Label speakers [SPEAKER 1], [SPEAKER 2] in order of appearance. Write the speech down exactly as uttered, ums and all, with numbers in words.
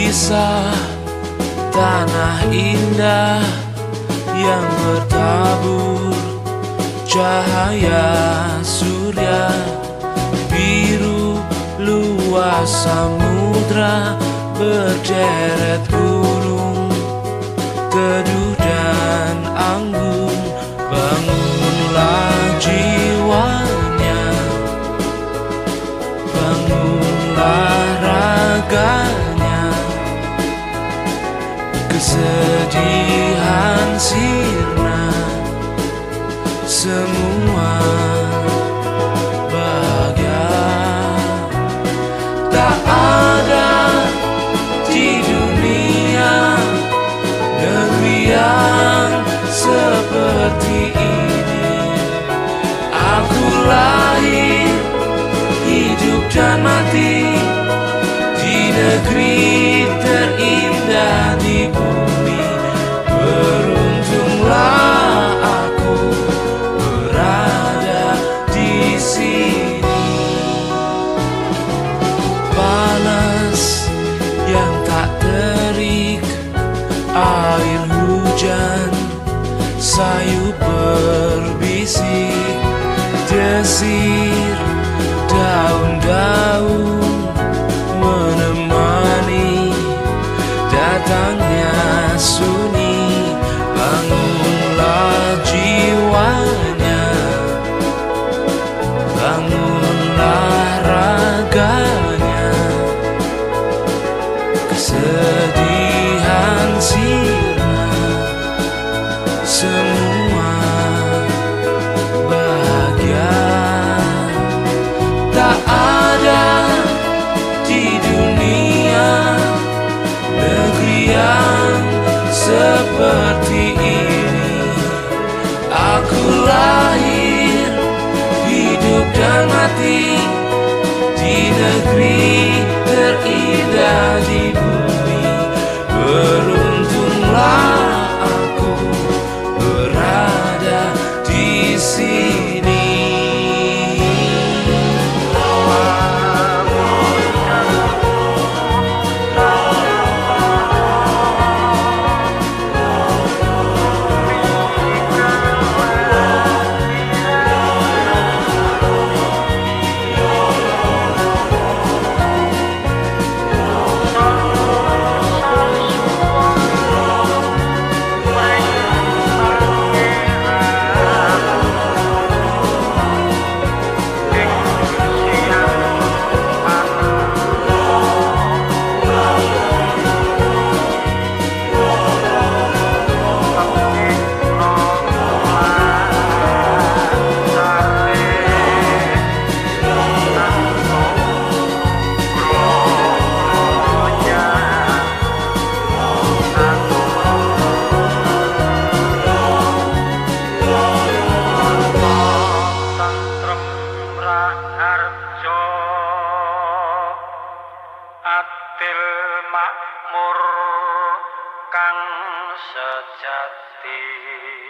[SPEAKER 1] kisah tanah indah yang bertabur cahaya surya, biru luas samudra, berderet gunung, teduh dan anggun. Bangunlah jiwanya, bangunlah raganya, kesedihan sirna, semua bahagia. Tak ada di dunia negeri yang seperti ini. Aku lahir, hidup dan mati di negeri terindah di bumi. Beruntunglah aku berada di sini. Panas yang tak terik, air hujan, sayu berbisik, desir daun-daun menemani datangnya sunyi. Bangunlah jiwanya, bangunlah raganya, kesedihan sirna, semua bahagia. Tak ada di dunia negeri yang seperti ini. Aku lahir, hidup dan mati di negeri terindah di bumi. Beruntunglah aku berada di sini.
[SPEAKER 2] Adil makmur kang sejati.